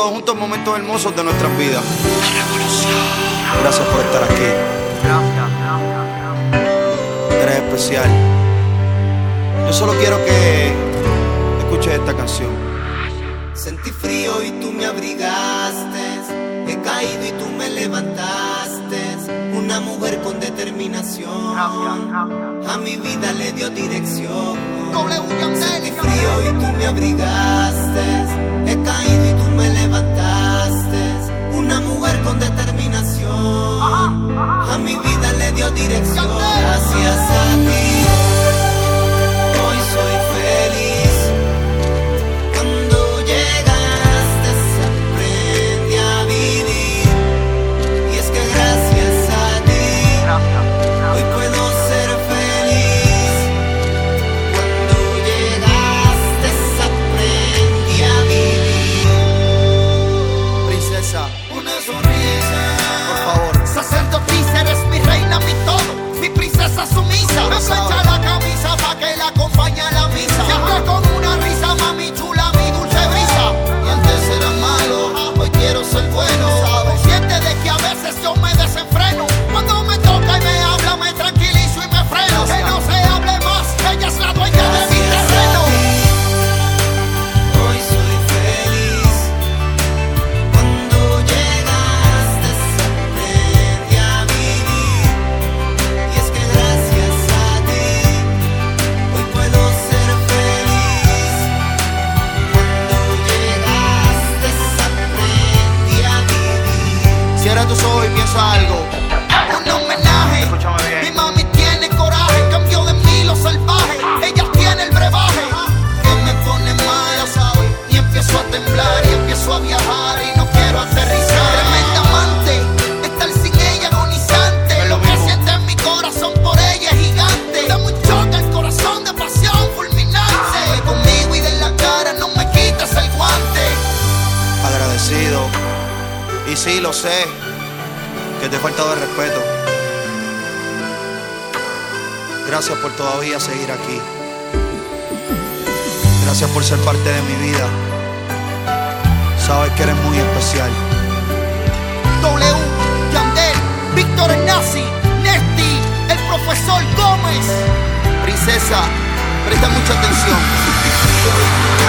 todos juntos momentos hermosos de nuestras vidas. Gracias por estar aquí. Eres especial. Yo solo quiero que escuches esta canción. Sentí frío y tú me abrigaste. He caído y tú me levantaste. Una mujer con determinación. A mi vida le dio dirección. Sentí frío y tú me abrigaste. He caído y tú me levantaste. Una mujer con determinación. A mi vida le dio dirección. Gracias a ti hoy soy feliz. Cuando llegaste aprendí a vivir. Y es que gracias a ti hoy puedo ser feliz. Cuando llegaste aprendí a vivir. Princesa, Una sonrisa, por favor. sacerdotisa, eres mi reina, mi todo, mi princesa sumisa. Me plancha la camisa pa' que la acompañe a la misa. Siempre con una risa, mami chula, mi dulce brisa. Y antes era malo, hoy quiero ser bueno. Consciente de que a veces yo me desenfreno. Cuando me toca y me habla, me tranquilizo y me freno. Que no se hable más, ella es la dueña de mi terreno. Hoy soy feliz. Cuando llegaste aprendí a vivir. Y es que gracias a ti hoy puedo ser feliz. Cuando llegaste aprendí a vivir. Cierra tus ojos y piensa algo. Un homenaje. Escúchame bien. Mi mami tiene coraje, cambió de mí lo salvaje. Ella tiene el brebaje que me pone mal, y empiezo a temblar y empiezo a viajar y no quiero aterrizar. Tremenda amante, estar sin ella agonizante. Es lo Lo que mismo. siente en mi corazón por ella es gigante. Da un choque el corazón de pasión fulminante. Conmigo y de la cara no me quites el guante. Agradecido. Y sí, lo sé, que te he faltado de respeto. Gracias por todavía seguir aquí. Gracias por ser parte de mi vida. Sabes que eres muy especial. W, Yandel, Víctor Nazi, Nesti, el profesor Gómez. Princesa, presta mucha atención.